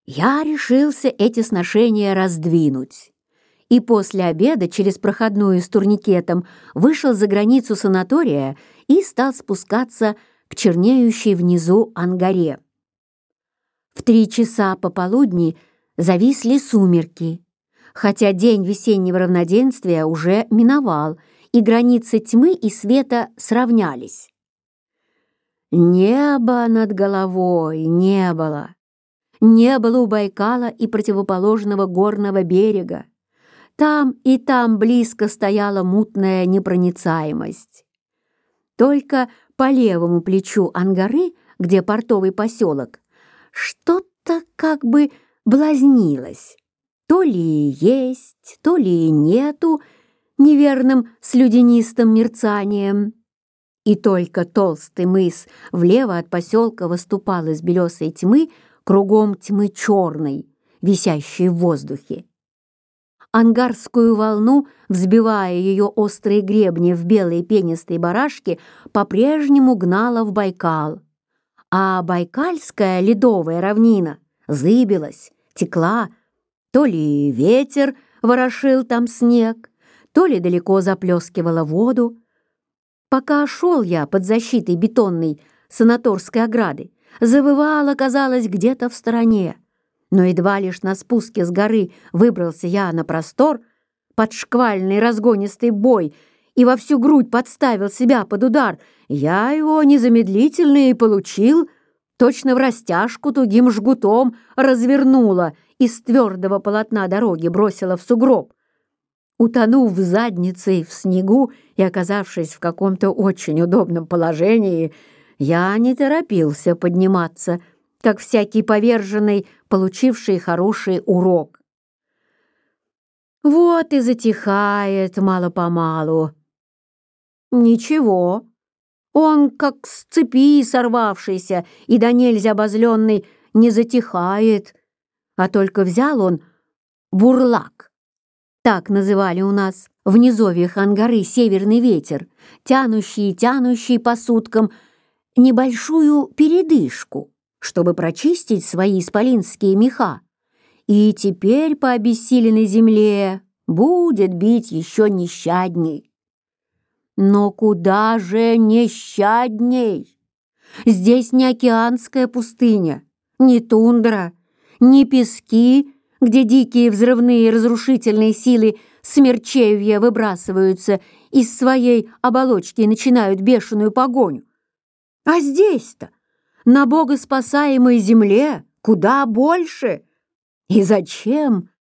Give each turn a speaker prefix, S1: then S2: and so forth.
S1: Я решился эти сношения раздвинуть, и после обеда через проходную с турникетом вышел за границу санатория и стал спускаться к чернеющей внизу ангаре. В 3 часа пополудни зависли сумерки, хотя день весеннего равноденствия уже миновал, и границы тьмы и света сравнялись. Неба над головой не было. Не было у Байкала и противоположного горного берега. Там и там близко стояла мутная непроницаемость. Только по левому плечу Ангары, где портовый поселок, что-то как бы блазнилось. То ли есть, то ли нету, неверным слюдянистым мерцанием. И только толстый мыс влево от поселка выступал из белесой тьмы, кругом тьмы черной, висящей в воздухе. Ангарскую волну, взбивая ее острые гребни в белые пенистые барашки, по-прежнему гнала в Байкал. А Байкальская ледовая равнина зыбилась, текла, то ли ветер ворошил там снег, то ли далеко заплескивала воду. Пока шел я под защитой бетонной санаторской ограды, завывало, казалось, где-то в стороне. Но едва лишь на спуске с горы выбрался я на простор, под шквальный разгонистый бой, и во всю грудь подставил себя под удар, я его незамедлительно и получил, точно в растяжку тугим жгутом развернула, из твердого полотна дороги бросила в сугроб. Утонув задницей в снегу и оказавшись в каком-то очень удобном положении, я не торопился подниматься, как всякий поверженный, получивший хороший урок. Вот и затихает мало-помалу. Ничего, он, как с цепи сорвавшийся и до нельзя обозленный, не затихает, а только взял он бурлак. Так называли у нас в низовьях Ангары северный ветер, тянущий и тянущий по суткам небольшую передышку, чтобы прочистить свои исполинские меха. И теперь по обессиленной земле будет бить еще нещадней. Но куда же нещадней? Здесь не океанская пустыня, не тундра, не пески, где дикие взрывные разрушительные силы смерчевья выбрасываются из своей оболочки и начинают бешеную погоню. А здесь-то, на богоспасаемой земле, куда больше. И зачем